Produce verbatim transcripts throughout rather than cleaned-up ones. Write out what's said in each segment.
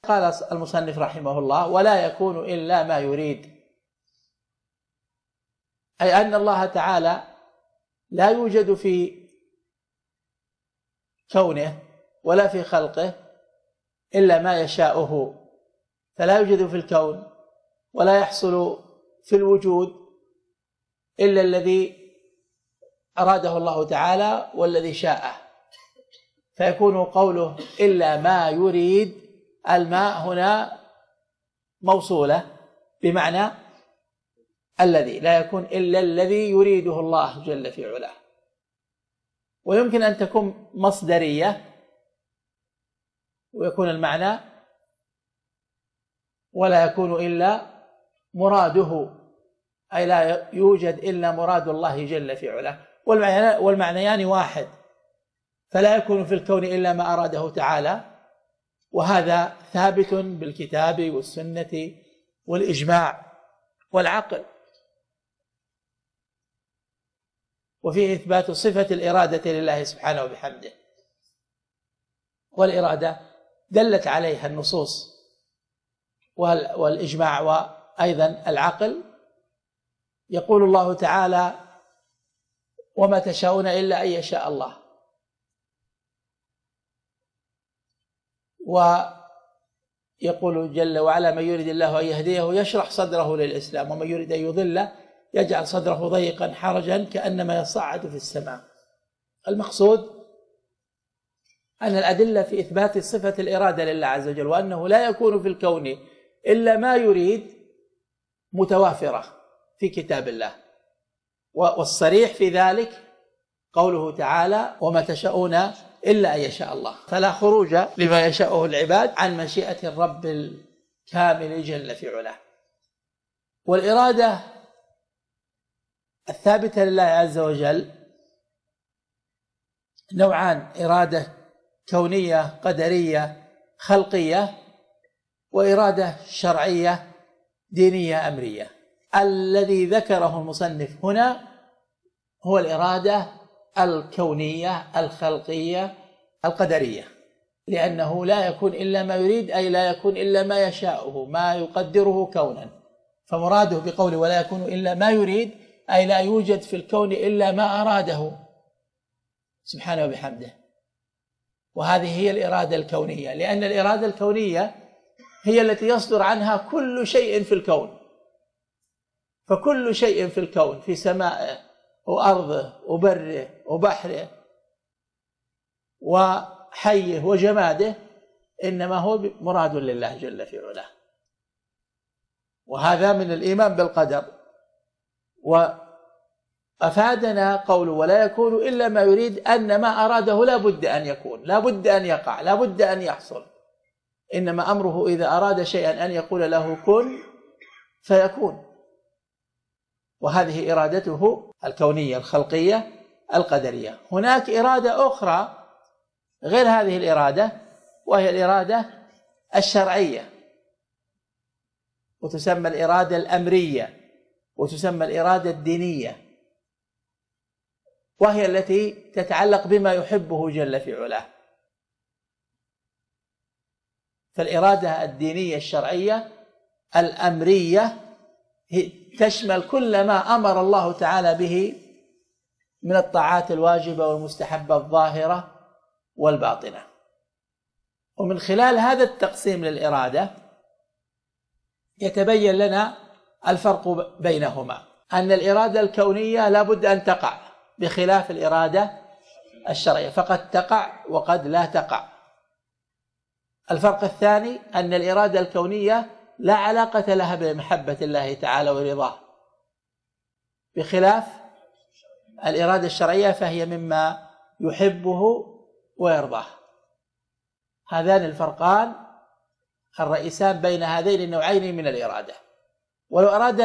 قال المصنف رحمه الله: ولا يكون إلا ما يريد، أي أن الله تعالى لا يوجد في كونه ولا في خلقه إلا ما يشاءه، فلا يوجد في الكون ولا يحصل في الوجود إلا الذي أراده الله تعالى والذي شاءه، فيكون قوله إلا ما يريد، الماء هنا موصولة بمعنى الذي، لا يكون إلا الذي يريده الله جل في علاه. ويمكن أن تكون مصدرية ويكون المعنى ولا يكون إلا مراده، أي لا يوجد إلا مراد الله جل في علاه، والمعنيان واحد، فلا يكون في الكون إلا ما أراده تعالى، وهذا ثابت بالكتاب والسنة والإجماع والعقل. وفيه إثبات صفة الإرادة لله سبحانه وبحمده، والإرادة دلت عليها النصوص والإجماع وأيضا العقل. يقول الله تعالى: وما تشاءون إلا أن يشاء الله. ويقول جل وعلا: من يريد الله أن يهديه يشرح صدره للإسلام، ومن يريد أن يضله يجعل صدره ضيقا حرجا كأنما يصعد في السماء. المقصود أن الأدلة في إثبات صفة الإرادة لله عز وجل، وأنه لا يكون في الكون إلا ما يريد، متوافرة في كتاب الله، والصريح في ذلك قوله تعالى: وما تشاءون إلا أن يشاء الله، فلا خروج لما يشاءه العباد عن مشيئة الرب الكامل جل في علاه. والإرادة الثابتة لله عز وجل نوعان: إرادة كونية قدرية خلقية، وإرادة شرعية دينية أمرية. الذي ذكره المصنف هنا هو الإرادة الكونية الخلقية القدرية، لأنه لا يكون إلا ما يريد، أي لا يكون إلا ما يشاءه، ما يقدره كونا. فمراده بقوله ولا يكون إلا ما يريد، أي لا يوجد في الكون إلا ما أراده سبحانه وبحمده. وهذه هي الإرادة الكونية، لأن الإرادة الكونية هي التي يصدر عنها كل شيء في الكون، فكل شيء في الكون، في سمائه وأرضه وبره وبحره وحيه وجماده، إنما هو مراد لله جل في علاه. وهذا من الإيمان بالقدر. وأفادنا قوله ولا يكون إلا ما يريد، أن ما أراده لا بد أن يكون، لا بد أن يقع، لا بد أن يحصل، إنما أمره إذا أراد شيئا أن يقول له كن فيكون. وهذه إرادته الكونية الخلقية القدرية. هناك إرادة أخرى غير هذه الإرادة، وهي الإرادة الشرعية، وتسمى الإرادة الأمرية، وتسمى الإرادة الدينية، وهي التي تتعلق بما يحبه جل في علاه. فالإرادة الدينية الشرعية الأمرية تشمل كل ما أمر الله تعالى به من الطاعات الواجبة والمستحبة الظاهرة والباطنة. ومن خلال هذا التقسيم للإرادة يتبين لنا الفرق بينهما، أن الإرادة الكونية لا بد أن تقع، بخلاف الإرادة الشرعية، فقد تقع وقد لا تقع. الفرق الثاني أن الإرادة الكونية لا علاقة لها بمحبة الله تعالى ورضاه، بخلاف الإرادة الشرعية فهي مما يحبه ويرضاه. هذان الفرقان الرئيسان بين هذين النوعين من الإرادة. ولو أراد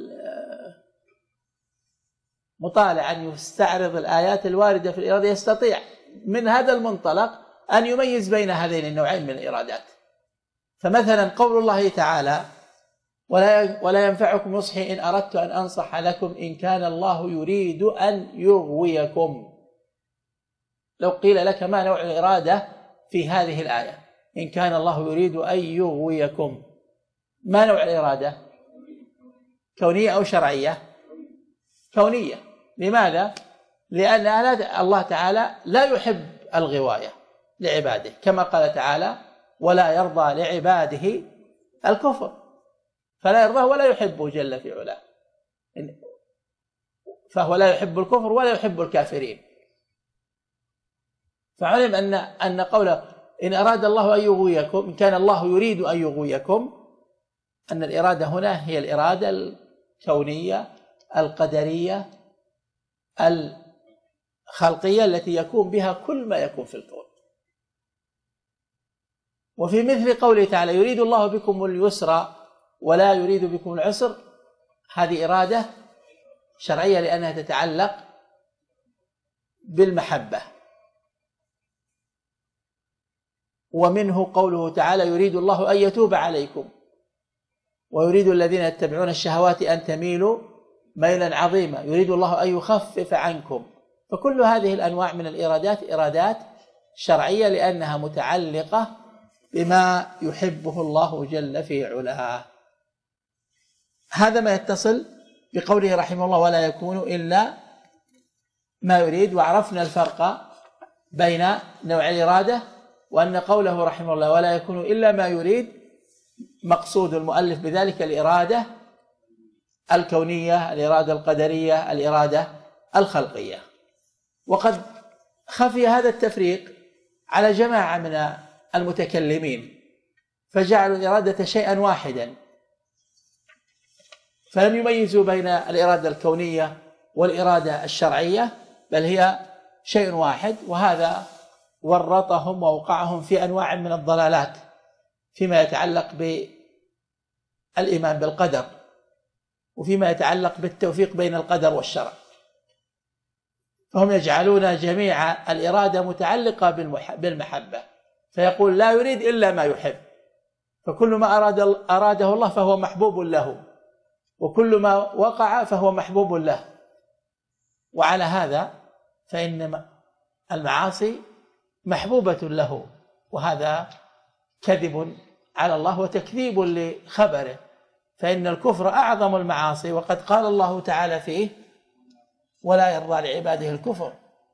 المطالع أن يستعرض الآيات الواردة في الإرادة يستطيع من هذا المنطلق أن يميز بين هذين النوعين من الإرادات. فمثلا قول الله تعالى ولا ولا ينفعكم نصحي إن أردت أن أنصح لكم إن كان الله يريد أن يغويكم. لو قيل لك ما نوع الإرادة في هذه الآية، إن كان الله يريد أن يغويكم. ما نوع الإرادة؟ كونية أو شرعية؟ كونية. لماذا؟ لأن الله تعالى لا يحب الغواية لعباده، كما قال تعالى: ولا يرضى لعباده الكفر، فلا يرضاه ولا يحبه جل في علاه، فهو لا يحب الكفر ولا يحب الكافرين. فعلم أن أن قوله إن أراد الله أن يغويكم، إن كان الله يريد أن يغويكم، أن الإرادة هنا هي الإرادة الكونية القدرية الخلقية التي يكون بها كل ما يكون في الكون. وفي مثل قوله تعالى: يريد الله بكم اليسر ولا يريد بكم العسر، هذه إرادة شرعية لأنها تتعلق بالمحبة. ومنه قوله تعالى: يريد الله أن يتوب عليكم ويريد الذين يتبعون الشهوات أن تميلوا ميلا عظيما، يريد الله أن يخفف عنكم. فكل هذه الأنواع من الإرادات إرادات شرعية لأنها متعلقة بما يحبه الله جل في علاه. هذا ما يتصل بقوله رحمه الله: ولا يكون إلا ما يريد. وعرفنا الفرق بين نوع الإرادة، وأن قوله رحمه الله: ولا يكون إلا ما يريد، مقصود المؤلف بذلك الإرادة الكونية، الإرادة القدرية، الإرادة الخلقية. وقد خفي هذا التفريق على جماعة من المتكلمين، فجعلوا الإرادة شيئا واحدا، فلم يميزوا بين الإرادة الكونية والإرادة الشرعية، بل هي شيء واحد. وهذا ورطهم ووقعهم في أنواع من الضلالات فيما يتعلق بالإيمان بالقدر، وفيما يتعلق بالتوفيق بين القدر والشرع. فهم يجعلون جميع الإرادة متعلقة بالمحبة، فيقول: لا يريد إلا ما يحب، فكل ما أراد أراده الله فهو محبوب له، وكل ما وقع فهو محبوب له. وعلى هذا فإن المعاصي محبوبة له، وهذا كذب على الله وتكذيب لخبره، فإن الكفر أعظم المعاصي، وقد قال الله تعالى فيه: ولا يرضى لعباده الكفر،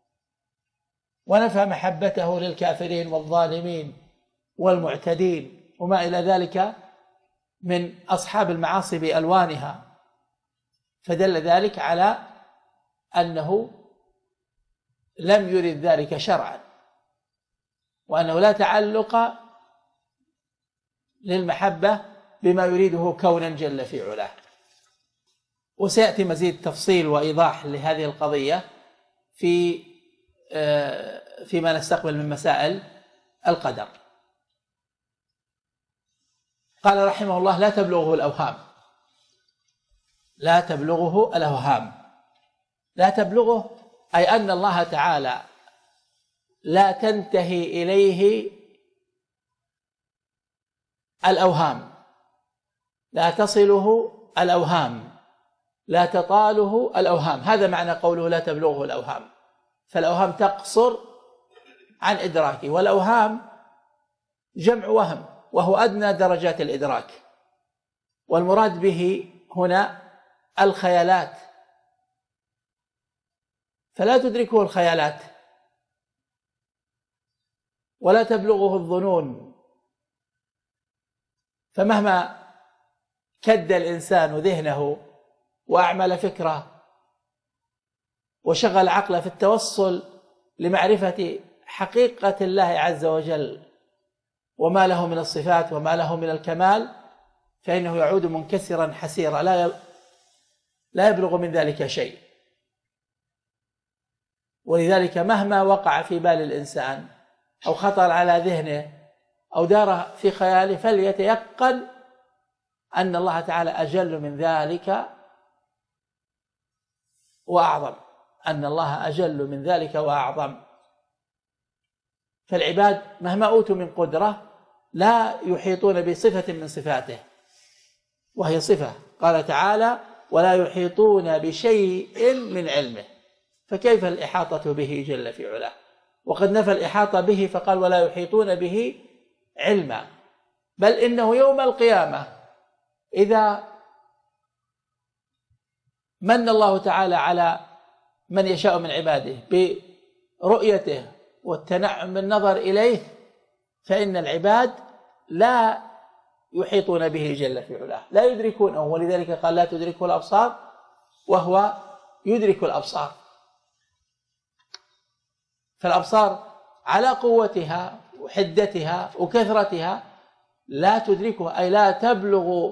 ونفى محبته للكافرين والظالمين والمعتدين وما إلى ذلك من أصحاب المعاصي بألوانها. فدل ذلك على أنه لم يرد ذلك شرعا، وأنه لا تعلق للمحبة بما يريده كونا جل في علاه. وسيأتي مزيد تفصيل وإيضاح لهذه القضية في فيما نستقبل من مسائل القدر. قال رحمه الله: لا تبلغه الأوهام. لا تبلغه الأوهام، لا تبلغه أي أن الله تعالى لا تنتهي إليه الأوهام، لا تصله الأوهام، لا تطاله الأوهام. هذا معنى قوله لا تبلغه الأوهام، فالأوهام تقصر عن إدراكه، والأوهام جمع وهم، وهو أدنى درجات الإدراك، والمراد به هنا الخيالات، فلا تدركه الخيالات ولا تبلغه الظنون. فمهما كد الإنسان ذهنه وأعمل فكره وشغل عقله في التوصل لمعرفة حقيقة الله عز وجل وما له من الصفات وما له من الكمال، فإنه يعود منكسرا حسيرا، لا لا يبلغ من ذلك شيء. ولذلك مهما وقع في بال الإنسان أو خطر على ذهنه أو دار في خياله، فليتيقن أن الله تعالى أجل من ذلك وأعظم، أن الله أجل من ذلك وأعظم. فالعباد مهما أوتوا من قدرة لا يحيطون بصفة من صفاته، وهي صفة. قال تعالى: ولا يحيطون بشيء من علمه، فكيف الإحاطة به جل في علاه؟ وقد نفى الإحاطة به فقال: ولا يحيطون به علما، بل إنه يوم القيامة إذا من الله تعالى على من يشاء من عباده برؤيته والتنعم بالنظر إليه، فإن العباد لا يحيطون به جل في علاه، لا يدركونه، ولذلك قال لا تدركه الأبصار وهو يدرك الأبصار. فالأبصار على قوتها وحدتها وكثرتها لا تدركه، أي لا تبلغ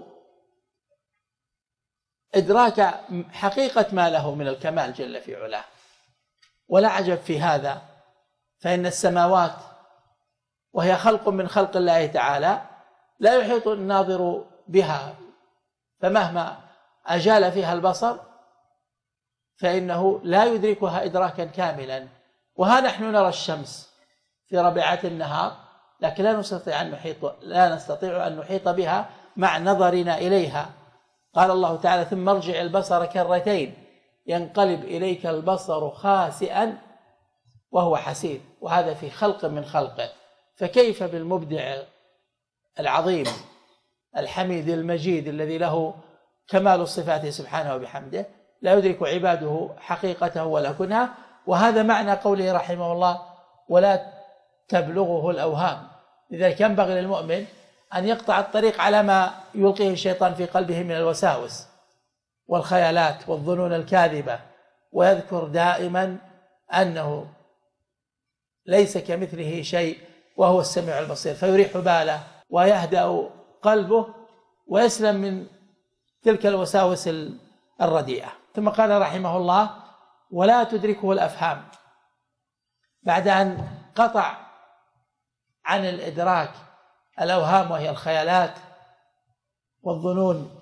إدراك حقيقة ما له من الكمال جل في علاه. ولا عجب في هذا، فإن السماوات وهي خلق من خلق الله تعالى لا يحيط الناظر بها، فمهما أجال فيها البصر فإنه لا يدركها إدراكا كاملا. وها نحن نرى الشمس في ربيعة النهار، لكن لا نستطيع أن نحيط لا نستطيع أن نحيط بها مع نظرنا إليها. قال الله تعالى ثم ارجع البصر كرتين ينقلب إليك البصر خاسئا وهو حسير، وهذا في خلق من خلقه. فكيف بالمبدع العظيم الحميد المجيد الذي له كمال الصفات سبحانه وبحمده لا يدرك عباده حقيقته ولا كنها. وهذا معنى قوله رحمه الله ولا تبلغه الأوهام. لذلك ينبغي للمؤمن أن يقطع الطريق على ما يلقيه الشيطان في قلبه من الوساوس والخيالات والظنون الكاذبة، ويذكر دائما أنه ليس كمثله شيء وهو السميع البصير، فيريح باله ويهدأ قلبه ويسلم من تلك الوساوس الرديئة. ثم قال رحمه الله ولا تدركه الأفهام، بعد أن قطع عن الإدراك الأوهام وهي الخيالات والظنون،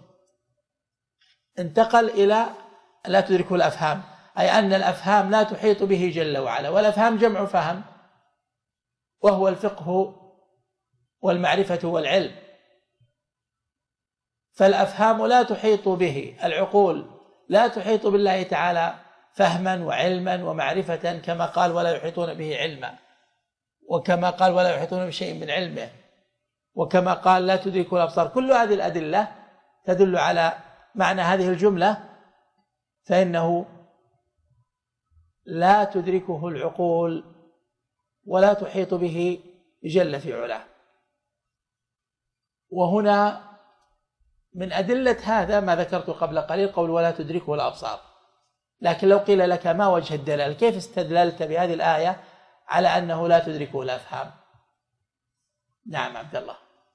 انتقل إلى لا تدركه الأفهام، أي أن الأفهام لا تحيط به جل وعلا. والأفهام جمع فهم، وهو الفقه والمعرفة والعلم. فالأفهام لا تحيط به، العقول لا تحيط بالله تعالى فهما وعلما ومعرفة، كما قال ولا يحيطون به علما، وكما قال ولا يحيطون بشيء من علمه، وكما قال لا تدركه الأبصار. كل هذه الأدلة تدل على معنى هذه الجملة، فإنه لا تدركه العقول ولا تحيط به جل في علاه. وهنا من أدلة هذا ما ذكرت قبل قليل قول ولا تدركه الأبصار. لكن لو قيل لك ما وجه الدلالة، كيف استدللت بهذه الآية على أنه لا تدركه الأفهام؟ نعم عبد الله.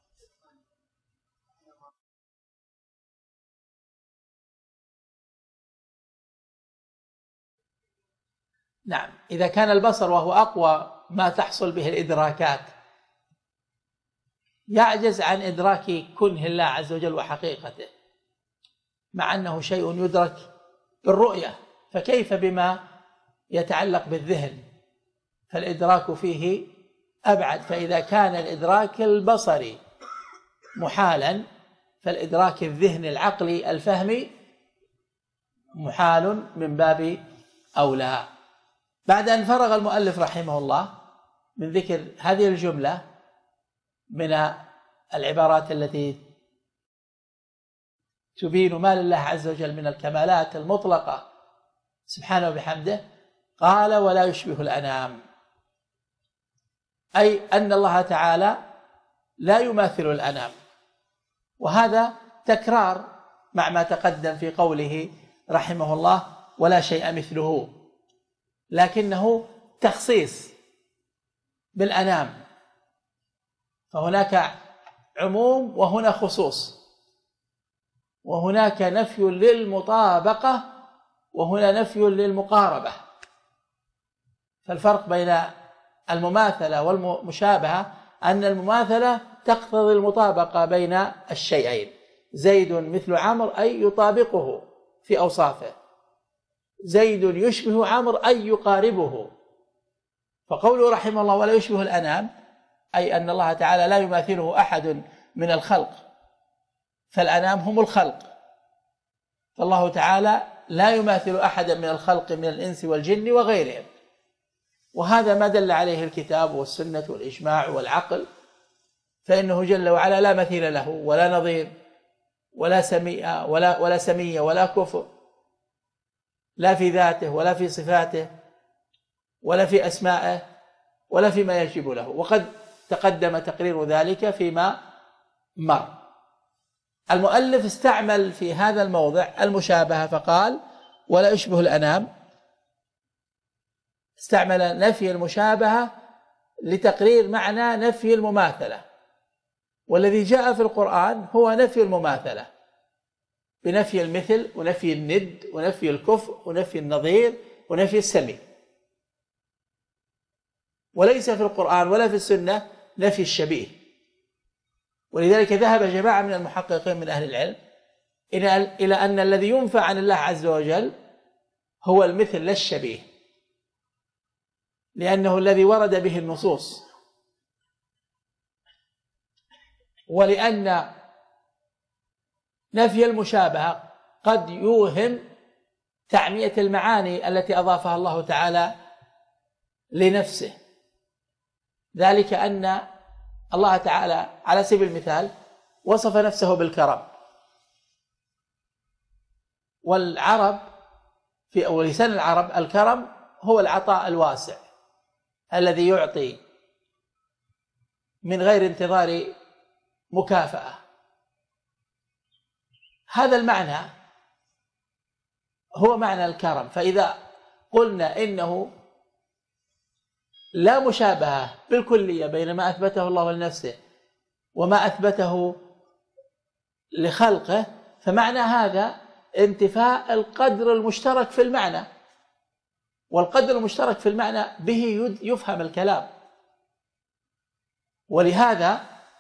نعم، إذا كان البصر وهو أقوى ما تحصل به الإدراكات يعجز عن إدراك كنه الله عز وجل وحقيقته، مع أنه شيء يدرك بالرؤية، فكيف بما يتعلق بالذهن؟ فالإدراك فيه أبعد. فإذا كان الإدراك البصري محالا، فالإدراك الذهني العقلي الفهمي محال من باب أولى. بعد أن فرغ المؤلف رحمه الله من ذكر هذه الجملة من العبارات التي تبين ما لله عز وجل من الكمالات المطلقة سبحانه وبحمده، قال ولا يشبه الأنام، أي أن الله تعالى لا يماثل الأنام. وهذا تكرار مع ما تقدم في قوله رحمه الله ولا شيء مثله، لكنه تخصيص بالأنام، فهناك عموم وهنا خصوص، وهناك نفي للمطابقة وهنا نفي للمقاربة. فالفرق بين المماثلة والمشابهة أن المماثلة تقتضي المطابقة بين الشيئين، زيد مثل عمرو أي يطابقه في أوصافه، زيد يشبه عمرو أي يقاربه. فقوله رحمه الله ولا يشبه الأنام أي أن الله تعالى لا يماثله أحد من الخلق، فالأنام هم الخلق، فالله تعالى لا يماثل أحدا من الخلق من الإنس والجن وغيرهم. وهذا ما دل عليه الكتاب والسنة والإجماع والعقل، فإنه جل وعلا لا مثيل له ولا نظير ولا سميع ولا ولا سمية ولا كفء، لا في ذاته ولا في صفاته ولا في أسمائه ولا فيما يجب له، وقد تقدم تقرير ذلك فيما مر. المؤلف استعمل في هذا الموضع المشابهة فقال: ولا يشبه الأنام. استعمل نفي المشابهة لتقرير معنى نفي المماثلة، والذي جاء في القرآن هو نفي المماثلة بنفي المثل ونفي الند ونفي الكفء ونفي النظير ونفي السمي، وليس في القرآن ولا في السنة نفي الشبيه. ولذلك ذهب جماعة من المحققين من أهل العلم إلى أن الذي ينفى عن الله عز وجل هو المثل لا الشبيه، لأنه الذي ورد به النصوص، ولأن نفي المشابهة قد يوهم تعمية المعاني التي أضافها الله تعالى لنفسه. ذلك أن الله تعالى على سبيل المثال وصف نفسه بالكرم، والعرب في أول لسان العرب الكرم هو العطاء الواسع الذي يعطي من غير انتظار مكافأة. هذا المعنى هو معنى الكرم. فإذا قلنا إنه لا مشابهة بالكلية بين ما أثبته الله لنفسه وما أثبته لخلقه، فمعنى هذا انتفاء القدر المشترك في المعنى، والقدر المشترك في المعنى به يفهم الكلام. ولهذا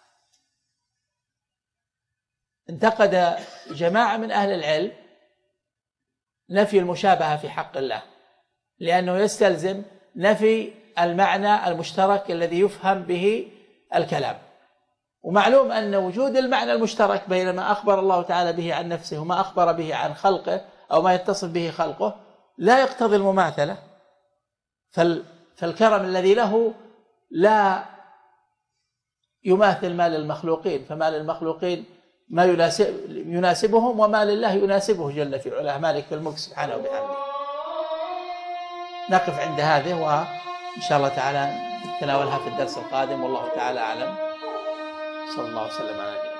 انتقد جماعة من أهل العلم نفي المشابهة في حق الله، لأنه يستلزم نفي المعنى المشترك الذي يفهم به الكلام. ومعلوم أن وجود المعنى المشترك بين ما أخبر الله تعالى به عن نفسه وما أخبر به عن خلقه أو ما يتصف به خلقه لا يقتضي المماثلة. فالكرم الذي له لا يماثل ما للمخلوقين، فما للمخلوقين ما يناسب يناسبهم وما لله يناسبه جل في علاه، مالك الملك سبحانه وبحمده. نقف عند هذه وإن شاء الله تعالى نتناولها في الدرس القادم، والله تعالى أعلم. صلى الله وسلم على نبينا.